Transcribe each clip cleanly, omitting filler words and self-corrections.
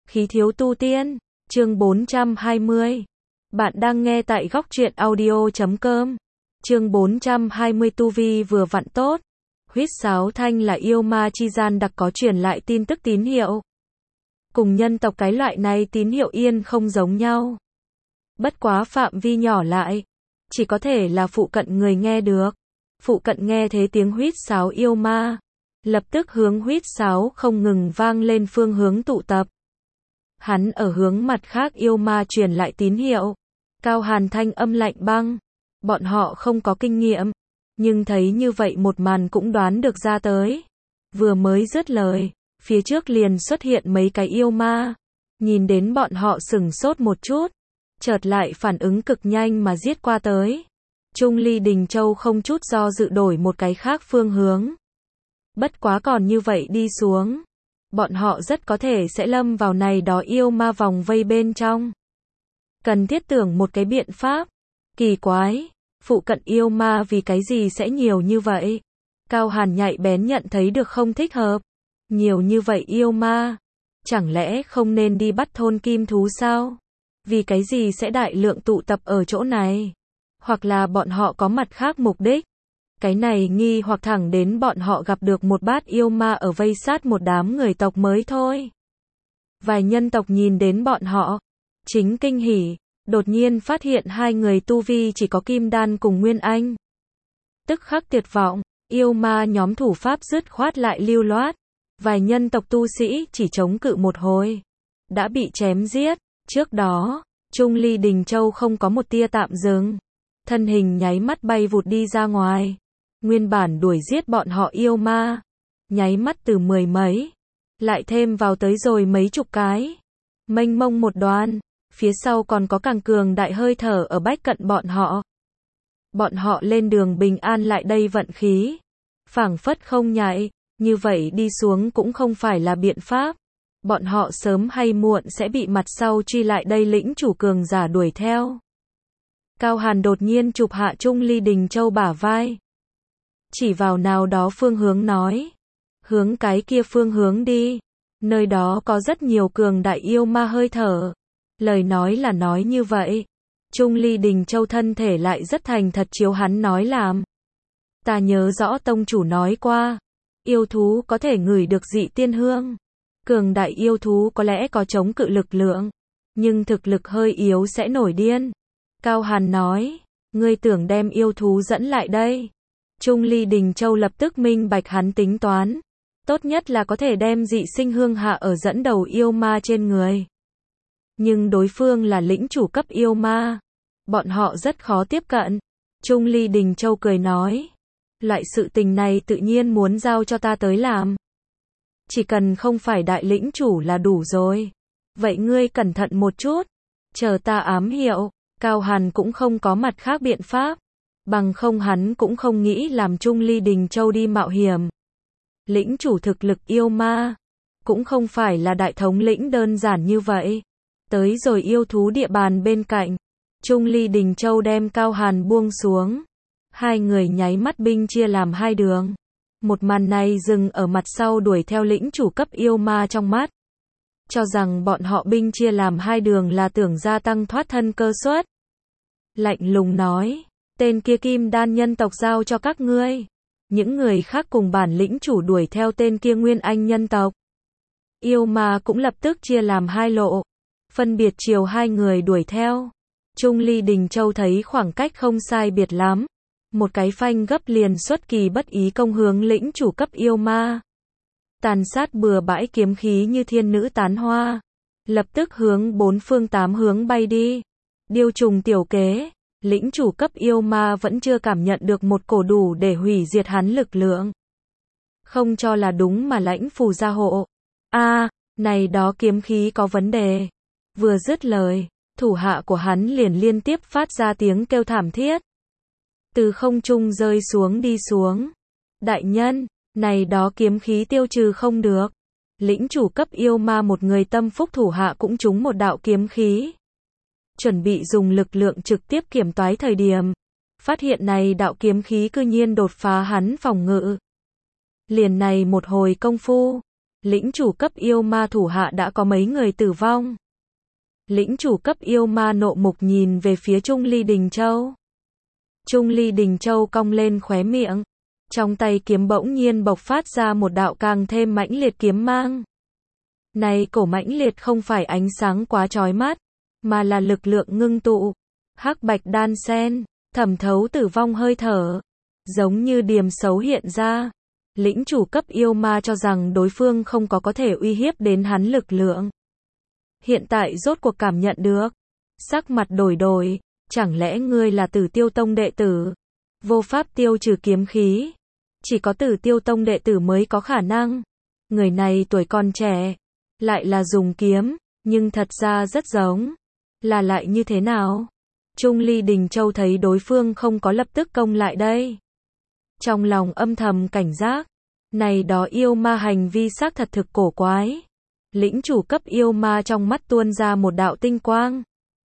Khí thiếu tu tiên, chương 420. Bạn đang nghe tại góc truyện audio.com. Chương 420 tu vi vừa vặn tốt. Huýt sáo thanh là yêu ma chi gian đặc có truyền lại tin tức tín hiệu. Cùng nhân tộc cái loại này tín hiệu yên không giống nhau. Bất quá phạm vi nhỏ lại, chỉ có thể là phụ cận người nghe được. Phụ cận nghe thế tiếng huýt sáo yêu ma, lập tức hướng huýt sáo không ngừng vang lên phương hướng tụ tập. Hắn ở hướng mặt khác yêu ma truyền lại tín hiệu. Cao Hàn thanh âm lạnh băng. Bọn họ không có kinh nghiệm, nhưng thấy như vậy một màn cũng đoán được ra tới. Vừa mới dứt lời, phía trước liền xuất hiện mấy cái yêu ma. Nhìn đến bọn họ sửng sốt một chút, chợt lại phản ứng cực nhanh mà giết qua tới. Trung Ly Đình Châu không chút do dự đổi một cái khác phương hướng. Bất quá còn như vậy đi xuống, bọn họ rất có thể sẽ lâm vào này đó yêu ma vòng vây bên trong. Cần thiết tưởng một cái biện pháp. Kỳ quái, phụ cận yêu ma vì cái gì sẽ nhiều như vậy? Cao Hàn nhạy bén nhận thấy được không thích hợp. Nhiều như vậy yêu ma, chẳng lẽ không nên đi bắt thôn kim thú sao? Vì cái gì sẽ đại lượng tụ tập ở chỗ này? Hoặc là bọn họ có mặt khác mục đích? Cái này nghi hoặc thẳng đến bọn họ gặp được một bát yêu ma ở vây sát một đám người tộc mới thôi. Vài nhân tộc nhìn đến bọn họ, chính kinh hỉ, đột nhiên phát hiện hai người tu vi chỉ có kim đan cùng nguyên anh. Tức khắc tuyệt vọng, yêu ma nhóm thủ pháp dứt khoát lại lưu loát. Vài nhân tộc tu sĩ chỉ chống cự một hồi, đã bị chém giết. Trước đó, Trung Ly Đình Châu không có một tia tạm dừng. Thân hình nháy mắt bay vụt đi ra ngoài. Nguyên bản đuổi giết bọn họ yêu ma, nháy mắt từ mười mấy, lại thêm vào tới rồi mấy chục cái. Mênh mông một đoàn, phía sau còn có càng cường đại hơi thở ở bách cận bọn họ. Bọn họ lên đường bình an lại đây vận khí. Phảng phất không nhạy, như vậy đi xuống cũng không phải là biện pháp. Bọn họ sớm hay muộn sẽ bị mặt sau truy lại đây lĩnh chủ cường giả đuổi theo. Cao Hàn đột nhiên chụp hạ Trung Ly Đình Châu bả vai. Chỉ vào nào đó phương hướng nói. Hướng cái kia phương hướng đi. Nơi đó có rất nhiều cường đại yêu ma hơi thở. Lời nói là nói như vậy. Trung Ly Đình Châu thân thể lại rất thành thật chiếu hắn nói làm. Ta nhớ rõ tông chủ nói qua. Yêu thú có thể ngửi được dị tiên hương. Cường đại yêu thú có lẽ có chống cự lực lượng. Nhưng thực lực hơi yếu sẽ nổi điên. Cao Hàn nói. Ngươi tưởng đem yêu thú dẫn lại đây. Trung Ly Đình Châu lập tức minh bạch hắn tính toán. Tốt nhất là có thể đem dị sinh hương hạ ở dẫn đầu yêu ma trên người. Nhưng đối phương là lĩnh chủ cấp yêu ma. Bọn họ rất khó tiếp cận. Trung Ly Đình Châu cười nói. Loại sự tình này tự nhiên muốn giao cho ta tới làm. Chỉ cần không phải đại lĩnh chủ là đủ rồi. Vậy ngươi cẩn thận một chút. Chờ ta ám hiệu. Cao Hàn cũng không có mặt khác biện pháp. Bằng không hắn cũng không nghĩ làm Trung Ly Đình Châu đi mạo hiểm. Lĩnh chủ thực lực yêu ma. Cũng không phải là đại thống lĩnh đơn giản như vậy. Tới rồi yêu thú địa bàn bên cạnh. Trung Ly Đình Châu đem Cao Hàn buông xuống. Hai người nháy mắt binh chia làm hai đường. Một màn này dừng ở mặt sau đuổi theo lĩnh chủ cấp yêu ma trong mắt. Cho rằng bọn họ binh chia làm hai đường là tưởng gia tăng thoát thân cơ suất. Lạnh lùng nói. Tên kia kim đan nhân tộc giao cho các ngươi. Những người khác cùng bản lĩnh chủ đuổi theo tên kia nguyên anh nhân tộc. Yêu ma cũng lập tức chia làm hai lộ. Phân biệt chiều hai người đuổi theo. Trung Ly Đình Châu thấy khoảng cách không sai biệt lắm. Một cái phanh gấp liền xuất kỳ bất ý công hướng lĩnh chủ cấp yêu ma. Tàn sát bừa bãi kiếm khí như thiên nữ tán hoa. Lập tức hướng bốn phương tám hướng bay đi. Điêu trùng tiểu kế. Lĩnh chủ cấp yêu ma vẫn chưa cảm nhận được một cổ đủ để hủy diệt hắn lực lượng. Không cho là đúng mà lãnh phù gia hộ. Này đó kiếm khí có vấn đề. Vừa dứt lời, thủ hạ của hắn liền liên tiếp phát ra tiếng kêu thảm thiết. Từ không trung rơi xuống đi xuống. Đại nhân, này đó kiếm khí tiêu trừ không được. Lĩnh chủ cấp yêu ma một người tâm phúc thủ hạ cũng trúng một đạo kiếm khí. Chuẩn bị dùng lực lượng trực tiếp kiểm toái thời điểm. Phát hiện này đạo kiếm khí cư nhiên đột phá hắn phòng ngự. Liền này một hồi công phu. Lĩnh chủ cấp yêu ma thủ hạ đã có mấy người tử vong. Lĩnh chủ cấp yêu ma nộ mục nhìn về phía Trung Ly Đình Châu. Trung Ly Đình Châu cong lên khóe miệng. Trong tay kiếm bỗng nhiên bộc phát ra một đạo càng thêm mãnh liệt kiếm mang. Này cổ mãnh liệt không phải ánh sáng quá chói mắt, mà là lực lượng ngưng tụ. Hắc bạch đan xen, thẩm thấu tử vong hơi thở. Giống như điềm xấu hiện ra. Lĩnh chủ cấp yêu ma cho rằng đối phương không có thể uy hiếp đến hắn lực lượng. Hiện tại rốt cuộc cảm nhận được. Sắc mặt đổi, chẳng lẽ ngươi là Tử Tiêu Tông đệ tử? Vô pháp tiêu trừ kiếm khí. Chỉ có Tử Tiêu Tông đệ tử mới có khả năng. Người này tuổi còn trẻ, lại là dùng kiếm, nhưng thật ra rất giống. Là lại như thế nào? Trung Ly Đình Châu thấy đối phương không có lập tức công lại đây. Trong lòng âm thầm cảnh giác. Này đó yêu ma hành vi xác thật thực cổ quái. Lĩnh chủ cấp yêu ma trong mắt tuôn ra một đạo tinh quang.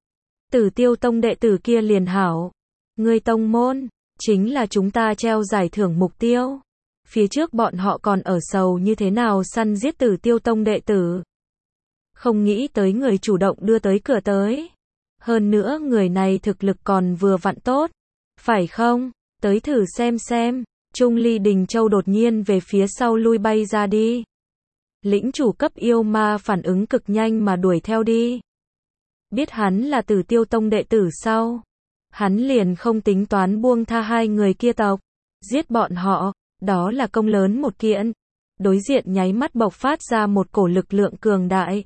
Tử Tiêu Tông đệ tử kia liền hảo. Ngươi tông môn, chính là chúng ta treo giải thưởng mục tiêu. Phía trước bọn họ còn ở sầu như thế nào săn giết Tử Tiêu Tông đệ tử. Không nghĩ tới người chủ động đưa tới cửa tới. Hơn nữa người này thực lực còn vừa vặn tốt. Phải không? Tới thử xem. Trung Ly Đình Châu đột nhiên về phía sau lui bay ra đi. Lĩnh chủ cấp yêu ma phản ứng cực nhanh mà đuổi theo đi. Biết hắn là Tử Tiêu Tông đệ tử sau. Hắn liền không tính toán buông tha hai người kia tộc. Giết bọn họ, đó là công lớn một kiện. Đối diện nháy mắt bộc phát ra một cổ lực lượng cường đại.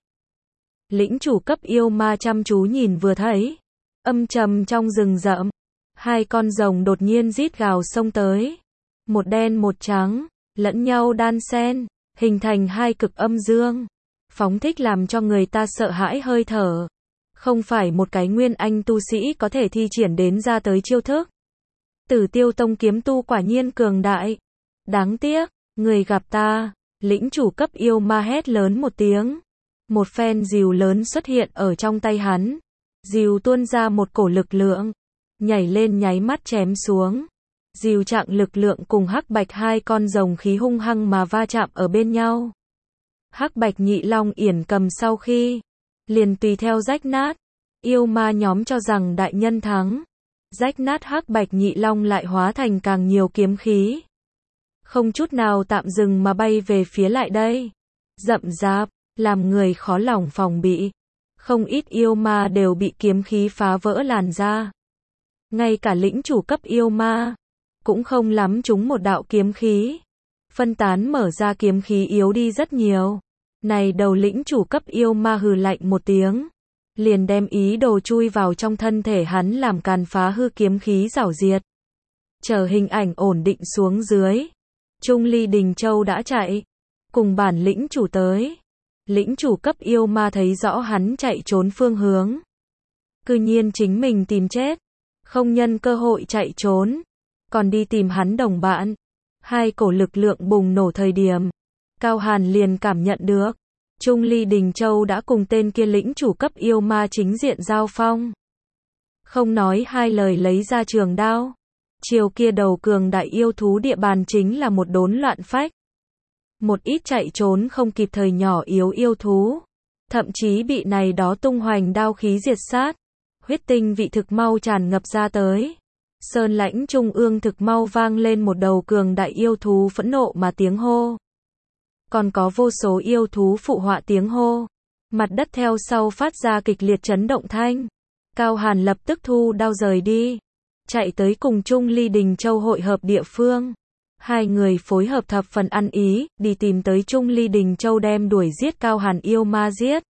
Lĩnh chủ cấp yêu ma chăm chú nhìn vừa thấy. Âm trầm trong rừng rậm. Hai con rồng đột nhiên rít gào xông tới. Một đen một trắng, lẫn nhau đan xen, hình thành hai cực âm dương. Phóng thích làm cho người ta sợ hãi hơi thở. Không phải một cái nguyên anh tu sĩ có thể thi triển đến ra tới chiêu thức. Tử Tiêu Tông kiếm tu quả nhiên cường đại. Đáng tiếc, người gặp ta. Lĩnh chủ cấp yêu ma hét lớn một tiếng. Một phen rìu lớn xuất hiện ở trong tay hắn. Rìu tuôn ra một cổ lực lượng. Nhảy lên nháy mắt chém xuống. Rìu trạng lực lượng cùng hắc bạch hai con rồng khí hung hăng mà va chạm ở bên nhau. Hắc bạch nhị long yển cầm sau khi liền tùy theo rách nát. Yêu ma nhóm cho rằng đại nhân thắng. Rách nát hắc bạch nhị long lại hóa thành càng nhiều kiếm khí. Không chút nào tạm dừng mà bay về phía lại đây. Rậm rạp, làm người khó lòng phòng bị. Không ít yêu ma đều bị kiếm khí phá vỡ làn ra. Ngay cả lĩnh chủ cấp yêu ma cũng không lắm trúng một đạo kiếm khí. Phân tán mở ra kiếm khí yếu đi rất nhiều. Này đầu lĩnh chủ cấp yêu ma hừ lạnh một tiếng. Liền đem ý đồ chui vào trong thân thể hắn làm càn phá hư kiếm khí rảo diệt. Chờ hình ảnh ổn định xuống dưới. Trung Ly Đình Châu đã chạy. Cùng bản lĩnh chủ tới. Lĩnh chủ cấp yêu ma thấy rõ hắn chạy trốn phương hướng. Cư nhiên chính mình tìm chết. Không nhân cơ hội chạy trốn. Còn đi tìm hắn đồng bạn. Hai cổ lực lượng bùng nổ thời điểm. Cao Hàn liền cảm nhận được. Trung Ly Đình Châu đã cùng tên kia lĩnh chủ cấp yêu ma chính diện giao phong. Không nói hai lời lấy ra trường đao. Chiều kia đầu cường đại yêu thú địa bàn chính là một đốn loạn phách. Một ít chạy trốn không kịp thời nhỏ yếu yêu thú. Thậm chí bị này đó tung hoành đao khí diệt sát. Huyết tinh vị thực mau tràn ngập ra tới. Sơn lãnh trung ương thực mau vang lên một đầu cường đại yêu thú phẫn nộ mà tiếng hô. Còn có vô số yêu thú phụ họa tiếng hô. Mặt đất theo sau phát ra kịch liệt chấn động thanh. Cao Hàn lập tức thu đao rời đi. Chạy tới cùng Trung Ly Đình Châu hội hợp địa phương. Hai người phối hợp thập phần ăn ý, đi tìm tới Trung Ly Đình Châu đem đuổi giết Cao Hàn yêu ma giết.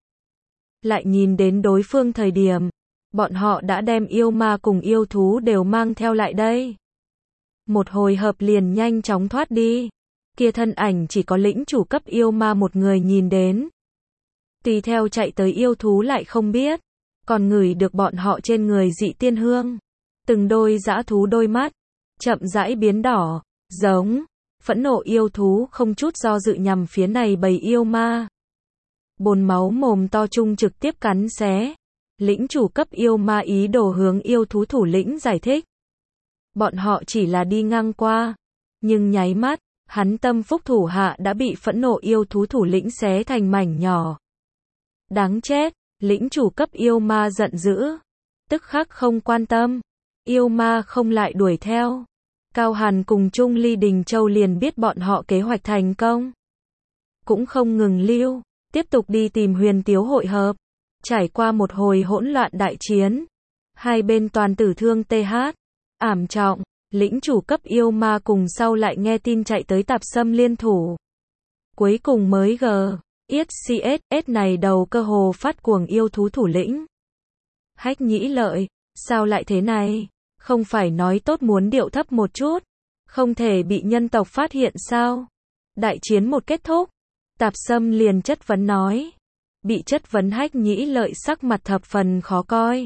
Lại nhìn đến đối phương thời điểm. Bọn họ đã đem yêu ma cùng yêu thú đều mang theo lại đây. Một hồi hợp liền nhanh chóng thoát đi. Kia thân ảnh chỉ có lĩnh chủ cấp yêu ma một người nhìn đến. Tùy theo chạy tới yêu thú lại không biết. Còn ngửi được bọn họ trên người dị tiên hương. Từng đôi dã thú đôi mắt. Chậm rãi biến đỏ. Giống. Phẫn nộ yêu thú không chút do dự nhằm phía này bầy yêu ma. Bồn máu mồm to chung trực tiếp cắn xé. Lĩnh chủ cấp yêu ma ý đồ hướng yêu thú thủ lĩnh giải thích. Bọn họ chỉ là đi ngang qua. Nhưng nháy mắt, Hắn tâm phúc thủ hạ đã bị phẫn nộ yêu thú thủ lĩnh xé thành mảnh nhỏ. Đáng chết, lĩnh chủ cấp yêu ma giận dữ. Tức khắc không quan tâm. Yêu ma không lại đuổi theo. Cao Hàn cùng Trung Ly Đình Châu liền biết bọn họ kế hoạch thành công. Cũng không ngừng lưu, tiếp tục đi tìm Huyền Tiếu hội hợp. Trải qua một hồi hỗn loạn đại chiến. Hai bên toàn tử thương TH. Ảm trọng, lĩnh chủ cấp yêu ma cùng sau lại nghe tin chạy tới Tạp Sâm liên thủ. Cuối cùng mới GXCS này đầu cơ hồ phát cuồng yêu thú thủ lĩnh. Hách Nhĩ Lợi, sao lại thế này? Không phải nói tốt muốn điệu thấp một chút, không thể bị nhân tộc phát hiện sao? Đại chiến một kết thúc, Tạp Sâm liền chất vấn nói. Bị chất vấn Hách Nhĩ Lợi sắc mặt thập phần khó coi.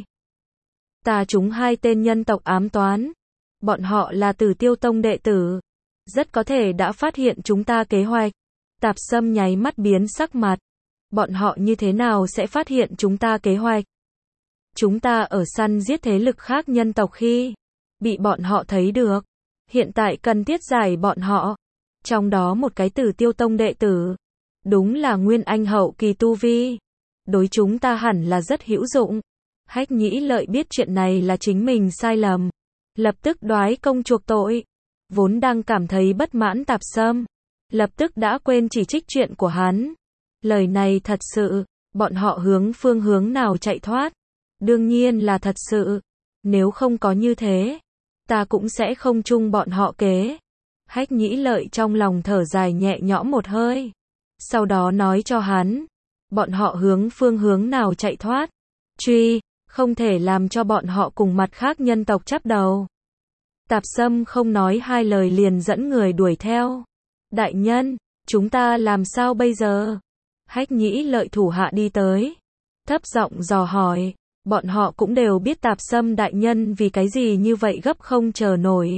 Ta chúng hai tên nhân tộc ám toán. Bọn họ là Tử Tiêu Tông đệ tử. Rất có thể đã phát hiện chúng ta kế hoạch. Tạp Sâm nháy mắt biến sắc mặt. Bọn họ như thế nào sẽ phát hiện chúng ta kế hoạch? Chúng ta ở săn giết thế lực khác nhân tộc khi bị bọn họ thấy được. Hiện tại cần thiết giải bọn họ. Trong đó một cái Tử Tiêu Tông đệ tử. Đúng là Nguyên Anh hậu kỳ tu vi. Đối chúng ta hẳn là rất hữu dụng. Hách Nhĩ Lợi biết chuyện này là chính mình sai lầm. Lập tức đoái công chuộc tội. Vốn đang cảm thấy bất mãn Tạp Sâm. Lập tức đã quên chỉ trích chuyện của hắn. Lời này thật sự. Bọn họ hướng phương hướng nào chạy thoát? Đương nhiên là thật sự. Nếu không có như thế, ta cũng sẽ không chung bọn họ kế. Hách Nhĩ Lợi trong lòng thở dài nhẹ nhõm một hơi. Sau đó nói cho hắn. Bọn họ hướng phương hướng nào chạy thoát? Truy, không thể làm cho bọn họ cùng mặt khác nhân tộc chắp đầu. Tạp Sâm không nói hai lời liền dẫn người đuổi theo. Đại nhân, chúng ta làm sao bây giờ? Hách Nhĩ Lợi thủ hạ đi tới. Thấp giọng dò hỏi. Bọn họ cũng đều biết Tạp Sâm đại nhân vì cái gì như vậy gấp không chờ nổi.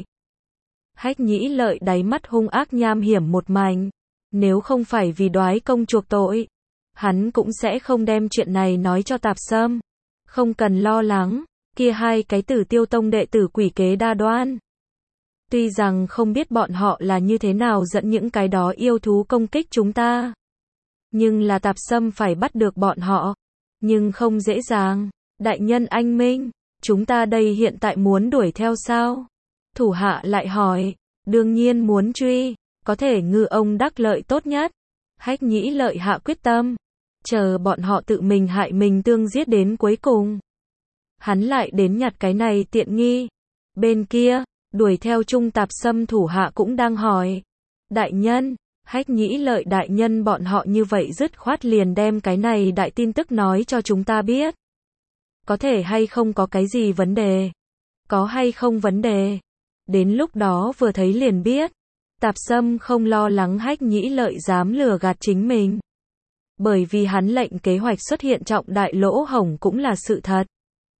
Hách Nhĩ Lợi đáy mắt hung ác nham hiểm một mảnh. Nếu không phải vì đoái công chuộc tội, hắn cũng sẽ không đem chuyện này nói cho Tạp Sâm. Không cần lo lắng, kia hai cái Tử Tiêu Tông đệ tử quỷ kế đa đoan. Tuy rằng không biết bọn họ là như thế nào dẫn những cái đó yêu thú công kích chúng ta. Nhưng là Tạp Sâm phải bắt được bọn họ. Nhưng không dễ dàng. Đại nhân anh minh, chúng ta đây hiện tại muốn đuổi theo sao? Thủ hạ lại hỏi, đương nhiên muốn truy, có thể ngư ông đắc lợi tốt nhất. Hách Nhĩ Lợi hạ quyết tâm, chờ bọn họ tự mình hại mình tương giết đến cuối cùng. Hắn lại đến nhặt cái này tiện nghi. Bên kia, đuổi theo Trung Tạp Sâm thủ hạ cũng đang hỏi. Đại nhân, Hách Nhĩ Lợi đại nhân bọn họ như vậy dứt khoát liền đem cái này đại tin tức nói cho chúng ta biết. Có thể hay không có cái gì vấn đề? Có hay không vấn đề? Đến lúc đó vừa thấy liền biết. Tạp Sâm không lo lắng Hách Nhĩ Lợi dám lừa gạt chính mình. Bởi vì hắn lệnh kế hoạch xuất hiện trọng đại lỗ hổng cũng là sự thật.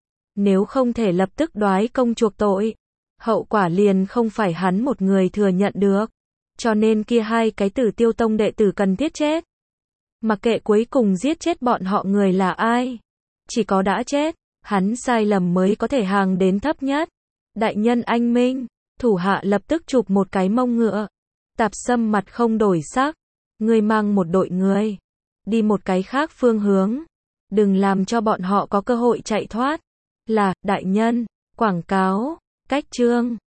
Nếu không thể lập tức đoái công chuộc tội, hậu quả liền không phải hắn một người thừa nhận được. Cho nên kia hai cái Tử Tiêu Tông đệ tử cần thiết chết. Mặc kệ cuối cùng giết chết bọn họ người là ai. Chỉ có đã chết, hắn sai lầm mới có thể hàng đến thấp nhất. Đại nhân anh minh, thủ hạ lập tức chụp một cái mông ngựa. Tạp Sâm mặt không đổi sắc. Ngươi mang một đội người. Đi một cái khác phương hướng. Đừng làm cho bọn họ có cơ hội chạy thoát. Là, đại nhân, quảng cáo, cách chương.